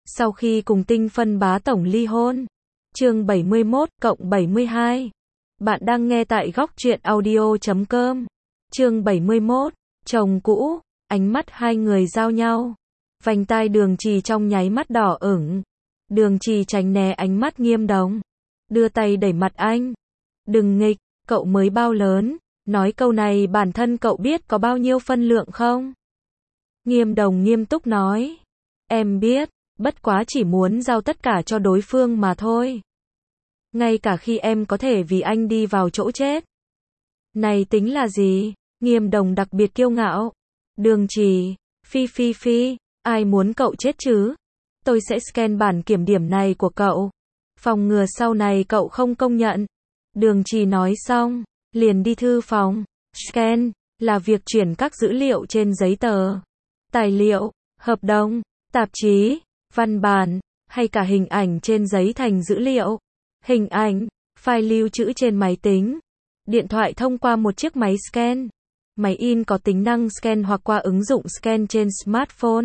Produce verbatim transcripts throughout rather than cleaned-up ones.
Sau khi cùng Tinh Phân bá tổng ly hôn. Chương bảy mươi mốt cộng bảy mươi hai. Bạn đang nghe tại góc truyện audio chấm com. Chương bảy mươi mốt. Chồng cũ. Ánh mắt hai người giao nhau. Vành tai Đường Trì trong nháy mắt đỏ ửng. Đường Trì tránh né ánh mắt Nghiêm Đồng. Đưa tay đẩy mặt anh. Đừng nghịch, cậu mới bao lớn. Nói câu này bản thân cậu biết có bao nhiêu phân lượng không? Nghiêm Đồng nghiêm túc nói. Em biết, bất quá chỉ muốn giao tất cả cho đối phương mà thôi. Ngay cả khi em có thể vì anh đi vào chỗ chết. Này tính là gì? Nghiêm Đồng đặc biệt kiêu ngạo. Đường Trì, phi phi phi, ai muốn cậu chết chứ? Tôi sẽ scan bản kiểm điểm này của cậu. Phòng ngừa sau này cậu không công nhận. Đường Trì nói xong, liền đi thư phòng. Scan là việc chuyển các dữ liệu trên giấy tờ, tài liệu, hợp đồng, tạp chí, văn bản, hay cả hình ảnh trên giấy thành dữ liệu. Hình ảnh, file lưu trữ trên máy tính. Điện thoại thông qua một chiếc máy scan. Máy in có tính năng scan hoặc qua ứng dụng scan trên smartphone.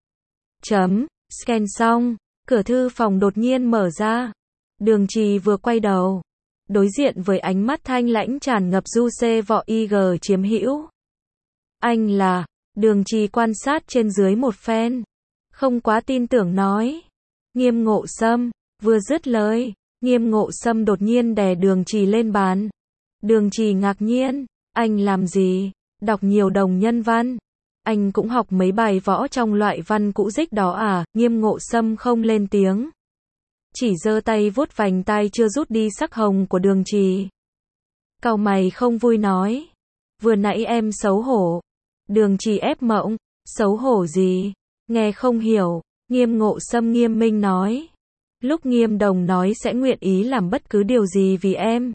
Chấm, scan xong, cửa thư phòng đột nhiên mở ra. Đường Trì vừa quay đầu, đối diện với ánh mắt thanh lãnh tràn ngập du xê vọ ig chiếm hữu. Anh là, Đường Trì quan sát trên dưới một phen. Không quá tin tưởng nói. Nghiêm Ngộ Sâm, vừa dứt lời, Nghiêm Ngộ Sâm đột nhiên đè Đường Trì lên bàn. Đường Trì ngạc nhiên, anh làm gì? Đọc nhiều đồng nhân văn. Anh cũng học mấy bài võ trong loại văn cũ dích đó à? Nghiêm Ngộ Sâm không lên tiếng. Chỉ giơ tay vuốt vành tai chưa rút đi sắc hồng của Đường Trì. Cau mày không vui nói. Vừa nãy em xấu hổ. Đường Trì ép mộng. Xấu hổ gì? Nghe không hiểu. Nghiêm Ngộ Sâm nghiêm minh nói. Lúc Nghiêm Đồng nói sẽ nguyện ý làm bất cứ điều gì vì em.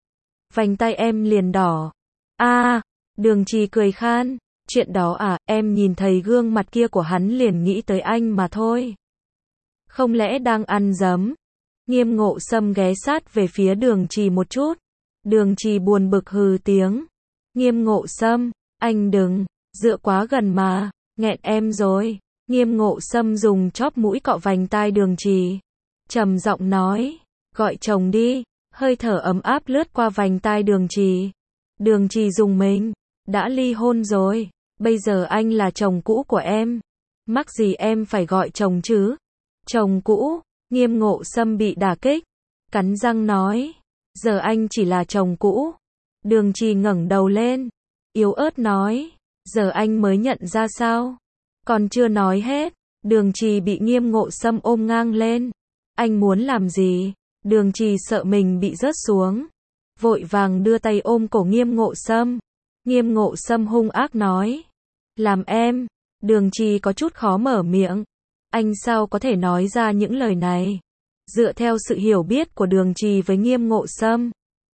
Vành tay em liền đỏ. A, à, Đường Trì cười khan. Chuyện đó à, em nhìn thấy gương mặt kia của hắn liền nghĩ tới anh mà thôi. Không lẽ đang ăn dấm? Nghiêm Ngộ Sâm ghé sát về phía Đường Trì một chút. Đường Trì buồn bực hừ tiếng. Nghiêm Ngộ Sâm, anh đừng, dựa quá gần mà, nghẹn em rồi. Nghiêm Ngộ Sâm dùng chóp mũi cọ vành tai Đường Trì. Trầm giọng nói, gọi chồng đi, hơi thở ấm áp lướt qua vành tai Đường Trì. Đường Trì dùng mình, đã ly hôn rồi, bây giờ anh là chồng cũ của em. Mắc gì em phải gọi chồng chứ? Chồng cũ, Nghiêm Ngộ Sâm bị đả kích, cắn răng nói, giờ anh chỉ là chồng cũ. Đường Trì ngẩng đầu lên, yếu ớt nói, giờ anh mới nhận ra sao? Còn chưa nói hết, Đường Trì bị Nghiêm Ngộ Sâm ôm ngang lên. Anh muốn làm gì? Đường Trì sợ mình bị rớt xuống, vội vàng đưa tay ôm cổ Nghiêm Ngộ Sâm. Nghiêm Ngộ Sâm hung ác nói, làm em. Đường Trì có chút khó mở miệng. Anh sao có thể nói ra những lời này? Dựa theo sự hiểu biết của Đường Trì với Nghiêm Ngộ Sâm,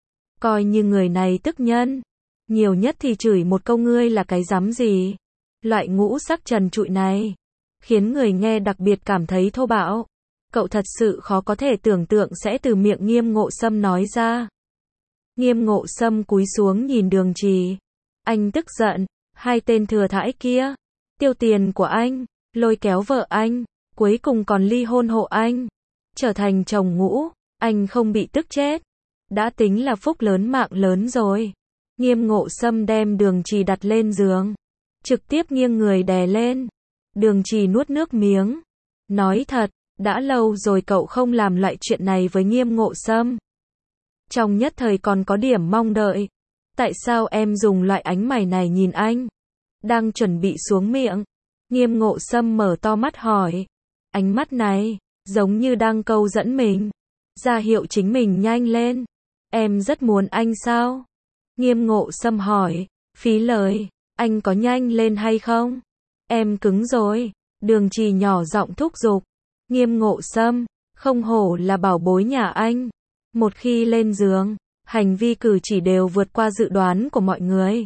coi như người này tức nhân, nhiều nhất thì chửi một câu ngươi là cái rắm gì. Loại ngũ sắc trần trụi này khiến người nghe đặc biệt cảm thấy thô bạo. Cậu thật sự khó có thể tưởng tượng sẽ từ miệng Nghiêm Ngộ Sâm nói ra. Nghiêm Ngộ Sâm cúi xuống nhìn Đường Trì. Anh tức giận, hai tên thừa thãi kia, tiêu tiền của anh, lôi kéo vợ anh, cuối cùng còn ly hôn hộ anh, trở thành chồng ngũ, anh không bị tức chết, đã tính là phúc lớn mạng lớn rồi. Nghiêm Ngộ Sâm đem Đường Trì đặt lên giường, trực tiếp nghiêng người đè lên. Đường Trì nuốt nước miếng, nói thật, đã lâu rồi cậu không làm loại chuyện này với Nghiêm Ngộ Sâm. Trong nhất thời còn có điểm mong đợi. Tại sao em dùng loại ánh mày này nhìn anh? Đang chuẩn bị xuống miệng, Nghiêm Ngộ Sâm mở to mắt hỏi. Ánh mắt này, giống như đang câu dẫn mình, ra hiệu chính mình nhanh lên. Em rất muốn anh sao? Nghiêm Ngộ Sâm hỏi. Phí lời, anh có nhanh lên hay không? Em cứng rồi. Đường Trì nhỏ giọng thúc giục. Nghiêm Ngộ Sâm, không hổ là bảo bối nhà anh. Một khi lên giường, hành vi cử chỉ đều vượt qua dự đoán của mọi người.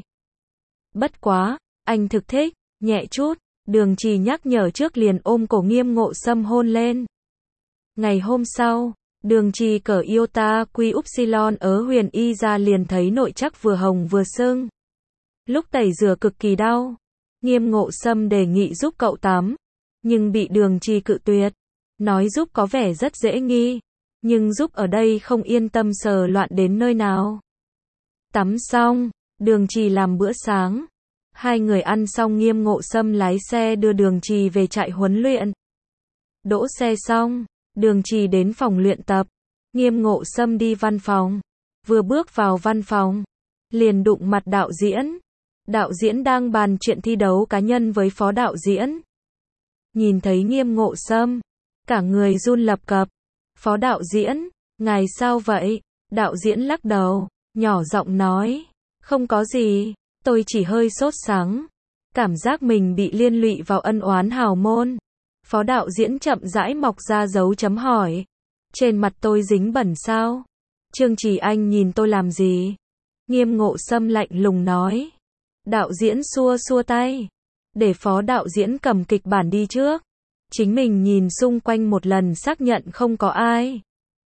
Bất quá, anh thực thích, nhẹ chút. Đường Trì nhắc nhở trước liền ôm cổ Nghiêm Ngộ Sâm hôn lên. Ngày hôm sau, Đường Trì cởi iota quy upsilon ớ huyền y ra liền thấy nội trắc vừa hồng vừa sưng. Lúc tẩy rửa cực kỳ đau. Nghiêm Ngộ Sâm đề nghị giúp cậu tắm, nhưng bị Đường Trì cự tuyệt. Nói giúp có vẻ rất dễ nghi, nhưng giúp ở đây không yên tâm sờ loạn đến nơi nào. Tắm xong, Đường Trì làm bữa sáng. Hai người ăn xong Nghiêm Ngộ Sâm lái xe đưa Đường Trì về trại huấn luyện. Đỗ xe xong, Đường Trì đến phòng luyện tập. Nghiêm Ngộ Sâm đi văn phòng. Vừa bước vào văn phòng, liền đụng mặt đạo diễn. Đạo diễn đang bàn chuyện thi đấu cá nhân với phó đạo diễn. Nhìn thấy Nghiêm Ngộ Sâm, cả người run lập cập. Phó đạo diễn, ngài sao vậy? Đạo diễn lắc đầu, nhỏ giọng nói, không có gì, tôi chỉ hơi sốt sắng. Cảm giác mình bị liên lụy vào ân oán hào môn. Phó đạo diễn chậm rãi mọc ra dấu chấm hỏi. Trên mặt tôi dính bẩn sao? Trương Trì anh nhìn tôi làm gì? Nghiêm Ngộ Sâm lạnh lùng nói. Đạo diễn xua xua tay. Để phó đạo diễn cầm kịch bản đi trước. Chính mình nhìn xung quanh một lần xác nhận không có ai.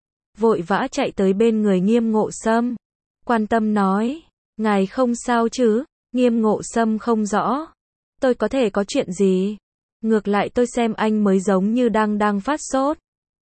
Vội vã chạy tới bên người Nghiêm Ngộ Sâm. Quan tâm nói. Ngài không sao chứ? Nghiêm Ngộ Sâm không rõ. Tôi có thể có chuyện gì? Ngược lại tôi xem anh mới giống như đang đang phát sốt.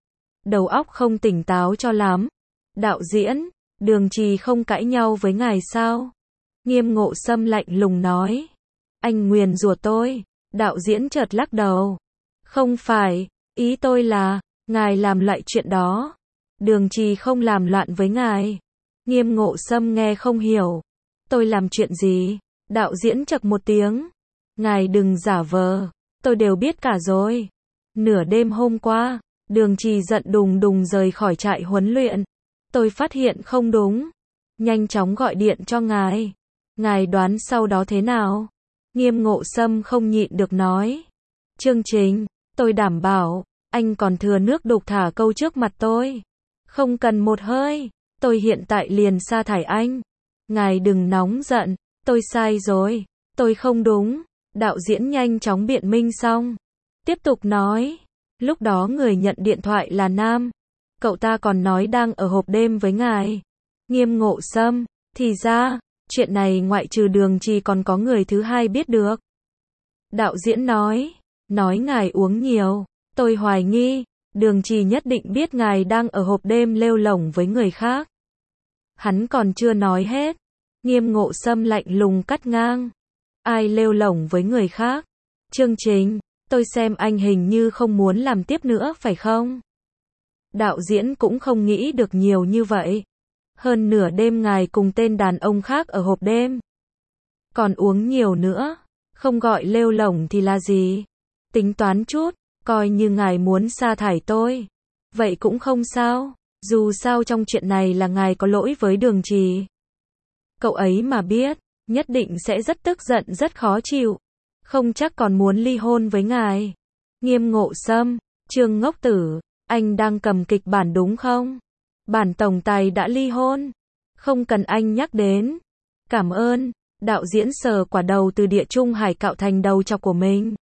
Đầu óc không tỉnh táo cho lắm. Đạo diễn, Đường Trì không cãi nhau với ngài sao? Nghiêm Ngộ Sâm lạnh lùng nói. Anh nguyền rủa tôi. Đạo diễn chợt lắc đầu. Không phải, ý tôi là, ngài làm loại chuyện đó. Đường Trì không làm loạn với ngài. Nghiêm Ngộ Sâm nghe không hiểu. Tôi làm chuyện gì? Đạo diễn chậc một tiếng. Ngài đừng giả vờ, tôi đều biết cả rồi. Nửa đêm hôm qua, Đường Trì giận đùng đùng rời khỏi trại huấn luyện. Tôi phát hiện không đúng. Nhanh chóng gọi điện cho ngài. Ngài đoán sau đó thế nào? Nghiêm Ngộ Sâm không nhịn được nói. Chương trình, tôi đảm bảo, anh còn thừa nước đục thả câu trước mặt tôi. Không cần một hơi, tôi hiện tại liền sa thải anh. Ngài đừng nóng giận, tôi sai rồi, tôi không đúng. Đạo diễn nhanh chóng biện minh xong. Tiếp tục nói, lúc đó người nhận điện thoại là nam. Cậu ta còn nói đang ở hộp đêm với ngài. Nghiêm Ngộ Sâm, thì ra, chuyện này ngoại trừ Đường Trì còn có người thứ hai biết được. Đạo diễn nói, nói ngài uống nhiều. Tôi hoài nghi, Đường Trì nhất định biết ngài đang ở hộp đêm lêu lổng với người khác. Hắn còn chưa nói hết. Nghiêm Ngộ Sâm lạnh lùng cắt ngang. Ai lêu lổng với người khác? Chương trình, tôi xem anh hình như không muốn làm tiếp nữa phải không? Đạo diễn cũng không nghĩ được nhiều như vậy. Hơn nửa đêm ngài cùng tên đàn ông khác ở hộp đêm. Còn uống nhiều nữa. Không gọi lêu lổng thì là gì? Tính toán chút, coi như ngài muốn sa thải tôi. Vậy cũng không sao. Dù sao trong chuyện này là ngài có lỗi với Đường Trì. Cậu ấy mà biết, nhất định sẽ rất tức giận rất khó chịu. Không chắc còn muốn ly hôn với ngài. Nghiêm Ngộ Sâm, Trương ngốc tử, anh đang cầm kịch bản đúng không? Bản tổng tài đã ly hôn. Không cần anh nhắc đến. Cảm ơn. Đạo diễn sờ quả đầu từ địa trung hải cạo thành đầu chọc của mình.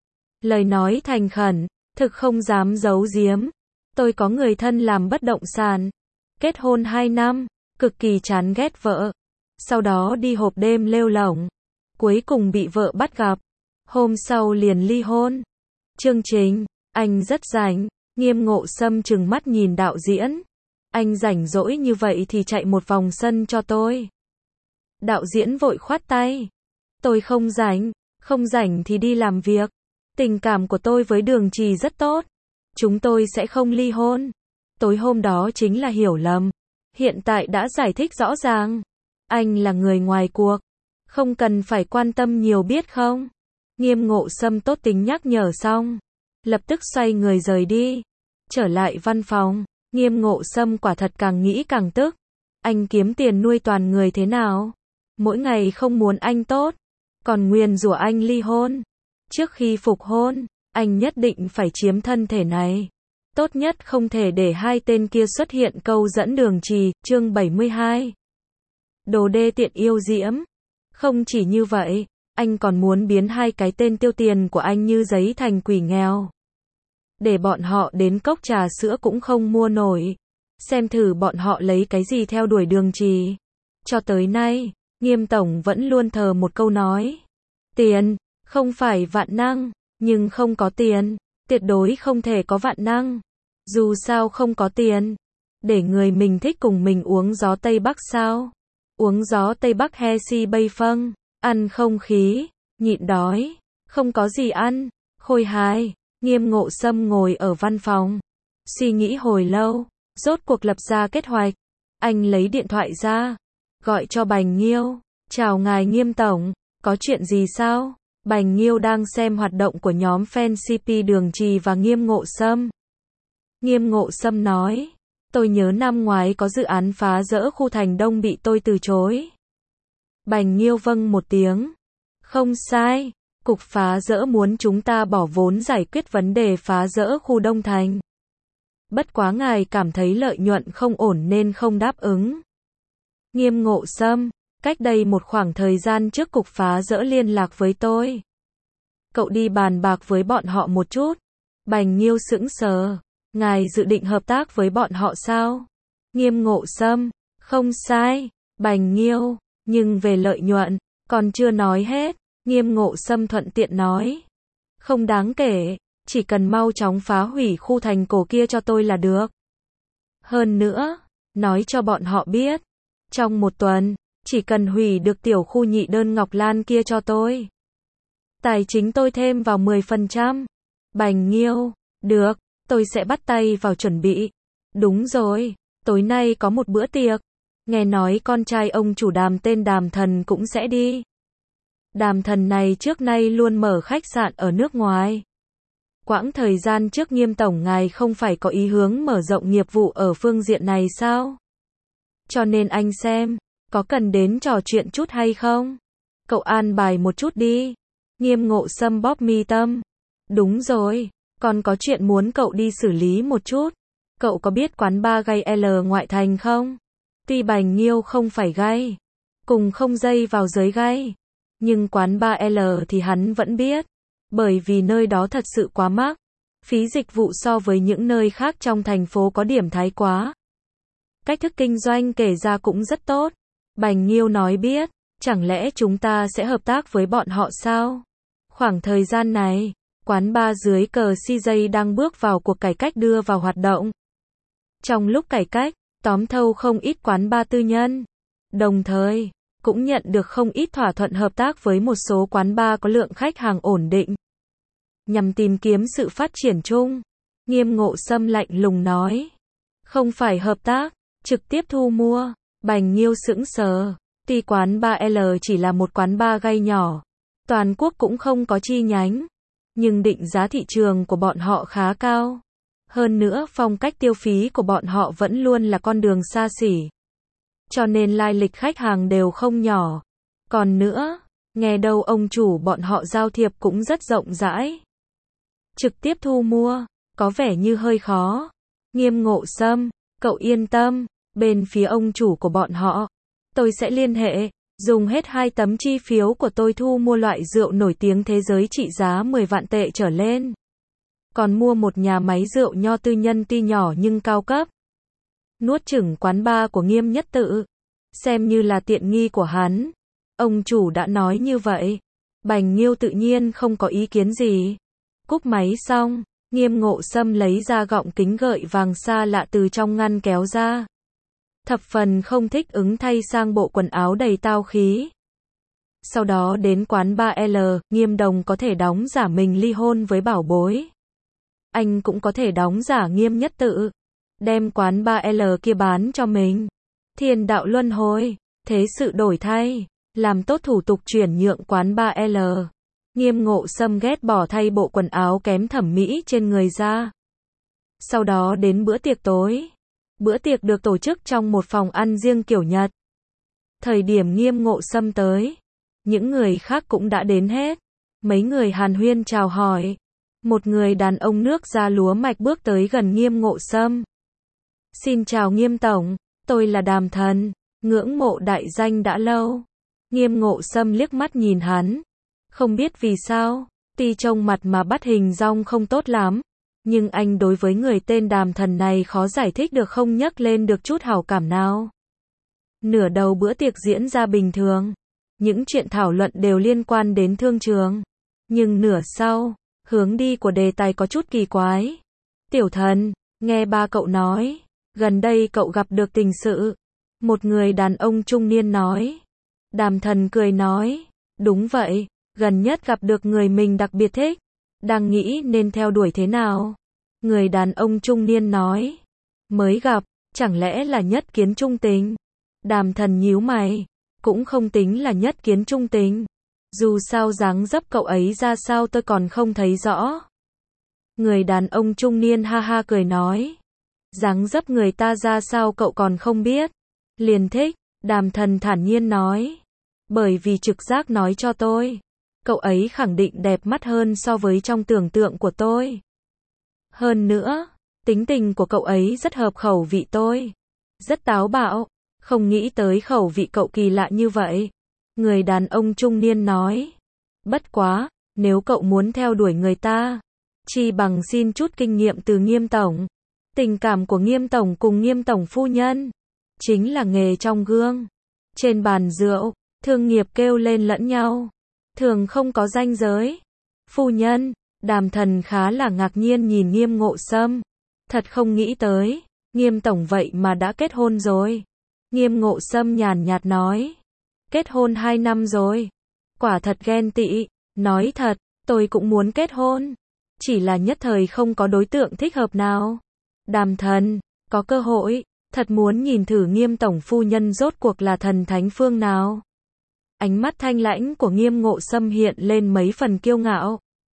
Lời nói thành khẩn, thực không dám giấu giếm. Tôi có người thân làm bất động sản. Kết hôn hai năm, cực kỳ chán ghét vợ. Sau đó đi hộp đêm lêu lổng. Cuối cùng bị vợ bắt gặp. Hôm sau liền ly hôn. Chương trình, anh rất rảnh. Nghiêm Ngộ Sâm trừng mắt nhìn đạo diễn. Anh rảnh rỗi như vậy thì chạy một vòng sân cho tôi. Đạo diễn vội khoát tay. Tôi không rảnh, không rảnh thì đi làm việc. Tình cảm của tôi với Đường Trì rất tốt. Chúng tôi sẽ không ly hôn. Tối hôm đó chính là hiểu lầm. Hiện tại đã giải thích rõ ràng. Anh là người ngoài cuộc. Không cần phải quan tâm nhiều biết không? Nghiêm Ngộ Sâm tốt tính nhắc nhở xong. Lập tức xoay người rời đi. Trở lại văn phòng. Nghiêm Ngộ Sâm quả thật càng nghĩ càng tức. Anh kiếm tiền nuôi toàn người thế nào? Mỗi ngày không muốn anh tốt. Còn nguyền rủa anh ly hôn. Trước khi phục hôn, anh nhất định phải chiếm thân thể này. Tốt nhất không thể để hai tên kia xuất hiện câu dẫn Đường Trì. Chương bảy mươi hai. Đồ đê tiện yêu diễm. Không chỉ như vậy, anh còn muốn biến hai cái tên tiêu tiền của anh như giấy thành quỷ nghèo. Để bọn họ đến cốc trà sữa cũng không mua nổi. Xem thử bọn họ lấy cái gì theo đuổi Đường Trì. Cho tới nay, Nghiêm Tổng vẫn luôn thờ một câu nói. Tiền, không phải vạn năng, nhưng không có tiền, Tuyệt đối không thể có vạn năng. Dù sao không có tiền. Để người mình thích cùng mình uống gió Tây Bắc sao? Uống gió Tây Bắc he si bay phâng. Ăn không khí. Nhịn đói. Không có gì ăn. Khôi hài. Nghiêm Ngộ Sâm ngồi ở văn phòng. Suy nghĩ hồi lâu. Rốt cuộc lập ra kế hoạch. Anh lấy điện thoại ra. Gọi cho Bành Nghiêu. Chào ngài Nghiêm Tổng. Có chuyện gì sao? Bành Nghiêu đang xem hoạt động của nhóm fan xê pê Đường Trì và Nghiêm Ngộ Sâm. Nghiêm Ngộ Sâm nói. Tôi nhớ năm ngoái có dự án phá dỡ khu Thành Đông bị tôi từ chối. Bành Nghiêu vâng một tiếng. Không sai. Cục phá dỡ muốn chúng ta bỏ vốn giải quyết vấn đề phá dỡ khu Đông Thành. Bất quá ngài cảm thấy lợi nhuận không ổn nên không đáp ứng. Nghiêm Ngộ Sâm. Cách đây một khoảng thời gian trước cục phá dỡ liên lạc với tôi. Cậu đi bàn bạc với bọn họ một chút. Bành Nghiêu sững sờ. Ngài dự định hợp tác với bọn họ sao? Nghiêm Ngộ Sâm. Không sai. Bành Nghiêu. Nhưng về lợi nhuận, còn chưa nói hết. Nghiêm Ngộ Sâm thuận tiện nói. Không đáng kể. Chỉ cần mau chóng phá hủy khu thành cổ kia cho tôi là được. Hơn nữa, nói cho bọn họ biết. Trong một tuần, chỉ cần hủy được tiểu khu Nhị Đơn Ngọc Lan kia cho tôi. Tài chính tôi thêm vào mười phần trăm. Bành Nghiêu. Được, tôi sẽ bắt tay vào chuẩn bị. Đúng rồi, tối nay có một bữa tiệc. Nghe nói con trai ông chủ Đàm tên Đàm Thần cũng sẽ đi. Đàm Thần này trước nay luôn mở khách sạn ở nước ngoài. Quãng thời gian trước Nghiêm Tổng ngài không phải có ý hướng mở rộng nghiệp vụ ở phương diện này sao? Cho nên anh xem, có cần đến trò chuyện chút hay không? Cậu an bài một chút đi. Nghiêm Ngộ Sâm bóp mi tâm. Đúng rồi, còn có chuyện muốn cậu đi xử lý một chút. Cậu có biết quán bar gay L ngoại thành không? Tuy Bành Nghiêu không phải gay, cùng không dây vào giới gay, nhưng quán bar L thì hắn vẫn biết. Bởi vì nơi đó thật sự quá mắc. Phí dịch vụ so với những nơi khác trong thành phố có điểm thái quá. Cách thức kinh doanh kể ra cũng rất tốt. Bành Nghiêu nói biết, chẳng lẽ chúng ta sẽ hợp tác với bọn họ sao? Khoảng thời gian này, quán bar dưới cờ xê jay đang bước vào cuộc cải cách đưa vào hoạt động. Trong lúc cải cách, tóm thâu không ít quán bar tư nhân. Đồng thời, cũng nhận được không ít thỏa thuận hợp tác với một số quán bar có lượng khách hàng ổn định. Nhằm tìm kiếm sự phát triển chung. Nghiêm Ngộ Sâm lạnh lùng nói. Không phải hợp tác, trực tiếp thu mua. Bành Nghiêu sững sờ. Tuy quán bar L chỉ là một quán bar gay nhỏ. Toàn quốc cũng không có chi nhánh. Nhưng định giá thị trường của bọn họ khá cao. Hơn nữa phong cách tiêu phí của bọn họ vẫn luôn là con đường xa xỉ. Cho nên lai lịch khách hàng đều không nhỏ. Còn nữa, nghe đâu ông chủ bọn họ giao thiệp cũng rất rộng rãi. Trực tiếp thu mua, có vẻ như hơi khó. Nghiêm Ngộ Sâm, cậu yên tâm, bên phía ông chủ của bọn họ, tôi sẽ liên hệ, dùng hết hai tấm chi phiếu của tôi thu mua loại rượu nổi tiếng thế giới trị giá mười vạn tệ trở lên. Còn mua một nhà máy rượu nho tư nhân tuy nhỏ nhưng cao cấp. Nuốt chửng quán bar của Nghiêm Nhất Tự, xem như là tiện nghi của hắn. Ông chủ đã nói như vậy. Bành Nghiêu tự nhiên không có ý kiến gì. Cúp máy xong, Nghiêm Ngộ Sâm lấy ra gọng kính gợi vàng xa lạ từ trong ngăn kéo ra. Thập phần không thích ứng thay sang bộ quần áo đầy tao khí. Sau đó đến quán bar L, Nghiêm Đồng có thể đóng giả mình ly hôn với bảo bối. Anh cũng có thể đóng giả Nghiêm Nhất Tự. Đem quán bar L kia bán cho mình. Thiên đạo luân hồi, thế sự đổi thay, làm tốt thủ tục chuyển nhượng quán bar L. Nghiêm Ngộ Sâm ghét bỏ thay bộ quần áo kém thẩm mỹ trên người ra. Sau đó đến bữa tiệc tối. Bữa tiệc được tổ chức trong một phòng ăn riêng kiểu Nhật. Thời điểm Nghiêm Ngộ Sâm tới, những người khác cũng đã đến hết. Mấy người hàn huyên chào hỏi. Một người đàn ông nước da lúa mạch bước tới gần Nghiêm Ngộ Sâm. Xin chào Nghiêm Tổng, tôi là Đàm Thần, ngưỡng mộ đại danh đã lâu. Nghiêm Ngộ Sâm liếc mắt nhìn hắn. Không biết vì sao, tuy trông mặt mà bắt hình dong không tốt lắm, nhưng anh đối với người tên Đàm Thần này khó giải thích được không nhắc lên được chút hảo cảm nào. Nửa đầu bữa tiệc diễn ra bình thường, những chuyện thảo luận đều liên quan đến thương trường. Nhưng nửa sau, Hướng đi của đề tài có chút kỳ quái. Tiểu thần, nghe ba cậu nói, gần đây cậu gặp được tình sự. Một người đàn ông trung niên nói. Đàm thần cười nói, đúng vậy, gần nhất gặp được người mình đặc biệt thích. Đang nghĩ nên theo đuổi thế nào? Người đàn ông trung niên nói, mới gặp, chẳng lẽ là nhất kiến trung tình? Đàm thần nhíu mày, cũng không tính là nhất kiến trung tình. Dù sao dáng dấp cậu ấy ra sao tôi còn không thấy rõ. Người đàn ông trung niên ha ha cười nói, dáng dấp người ta ra sao cậu còn không biết? Liền thích, đàm thần thản nhiên nói, bởi vì trực giác nói cho tôi, cậu ấy khẳng định đẹp mắt hơn so với trong tưởng tượng của tôi. Hơn nữa, tính tình của cậu ấy rất hợp khẩu vị tôi. Rất táo bạo, không nghĩ tới khẩu vị cậu kỳ lạ như vậy. Người đàn ông trung niên nói, bất quá, nếu cậu muốn theo đuổi người ta, chi bằng xin chút kinh nghiệm từ Nghiêm tổng. Tình cảm của Nghiêm tổng cùng Nghiêm tổng phu nhân, chính là nghề trong gương. Trên bàn rượu, thương nghiệp kêu lên lẫn nhau, thường không có ranh giới. Phu nhân, đàm thần khá là ngạc nhiên nhìn Nghiêm Ngộ Sâm. Thật không nghĩ tới, Nghiêm tổng vậy mà đã kết hôn rồi. Nghiêm Ngộ Sâm nhàn nhạt nói, kết hôn hai năm rồi. Quả thật ghen tị, nói thật, tôi cũng muốn kết hôn. Chỉ là nhất thời không có đối tượng thích hợp nào. Đàm thần, có cơ hội, thật muốn nhìn thử Nghiêm tổng phu nhân rốt cuộc là thần thánh phương nào. Ánh mắt thanh lãnh của Nghiêm Ngộ Sâm hiện lên mấy phần kiêu ngạo.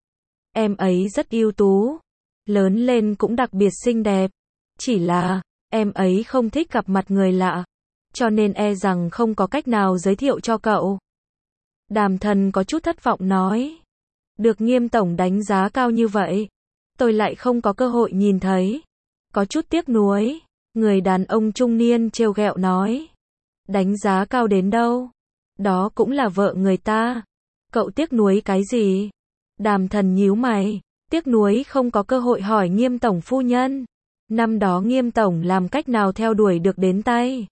Em ấy rất ưu tú, lớn lên cũng đặc biệt xinh đẹp. Chỉ là, em ấy không thích gặp mặt người lạ, cho nên e rằng không có cách nào giới thiệu cho cậu. Đàm thần có chút thất vọng nói, được Nghiêm tổng đánh giá cao như vậy, tôi lại không có cơ hội nhìn thấy. Có chút tiếc nuối, người đàn ông trung niên trêu ghẹo nói, đánh giá cao đến đâu, đó cũng là vợ người ta. Cậu tiếc nuối cái gì? Đàm thần nhíu mày, tiếc nuối không có cơ hội hỏi Nghiêm tổng phu nhân. Năm đó Nghiêm tổng làm cách nào theo đuổi được đến tay.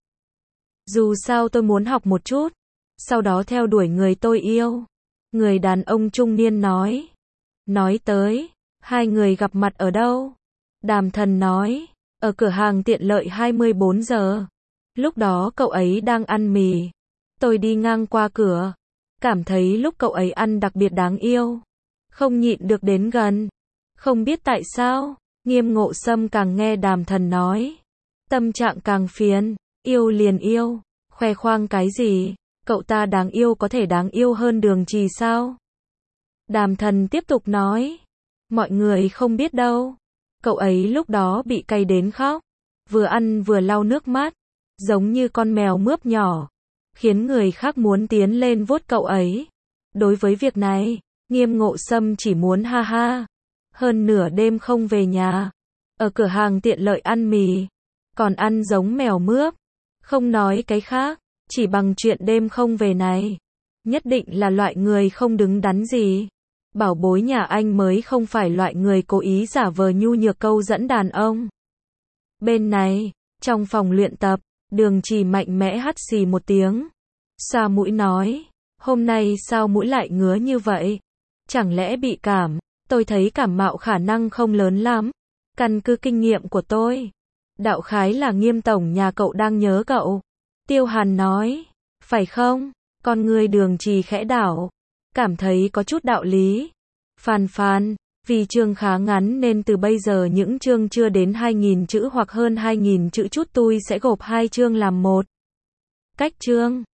Dù sao tôi muốn học một chút, sau đó theo đuổi người tôi yêu. Người đàn ông trung niên nói. Nói tới, hai người gặp mặt ở đâu? Đàm thần nói, ở cửa hàng tiện lợi hai mươi bốn giờ. Lúc đó cậu ấy đang ăn mì. Tôi đi ngang qua cửa, cảm thấy lúc cậu ấy ăn đặc biệt đáng yêu. Không nhịn được đến gần. Không biết tại sao, Nghiêm Ngộ Sâm càng nghe đàm thần nói, tâm trạng càng phiền. Yêu liền yêu, khoe khoang cái gì? Cậu ta đáng yêu có thể đáng yêu hơn Đường Trì sao? Đàm thần tiếp tục nói, mọi người không biết đâu. Cậu ấy lúc đó bị cay đến khóc, vừa ăn vừa lau nước mắt, giống như con mèo mướp nhỏ, khiến người khác muốn tiến lên vuốt cậu ấy. Đối với việc này, Nghiêm Ngộ Sâm chỉ muốn ha ha. Hơn nửa đêm không về nhà, ở cửa hàng tiện lợi ăn mì, còn ăn giống mèo mướp. Không nói cái khác, chỉ bằng chuyện đêm không về này, nhất định là loại người không đứng đắn gì. Bảo bối nhà anh mới không phải loại người cố ý giả vờ nhu nhược câu dẫn đàn ông. Bên này, trong phòng luyện tập, Đường Trì mạnh mẽ hắt xì một tiếng, xoa mũi nói, hôm nay sao mũi lại ngứa như vậy? Chẳng lẽ bị cảm? Tôi thấy cảm mạo khả năng không lớn lắm. Căn cứ kinh nghiệm của tôi, đạo khái là Nghiêm tổng nhà cậu đang nhớ cậu. Tiêu Hàn nói, phải không? Con người Đường Trì khẽ đảo, cảm thấy có chút đạo lý. Phàn phàn, vì chương khá ngắn nên từ bây giờ những chương chưa đến hai nghìn chữ hoặc hơn hai nghìn chữ chút tôi sẽ gộp hai chương làm một. Cách chương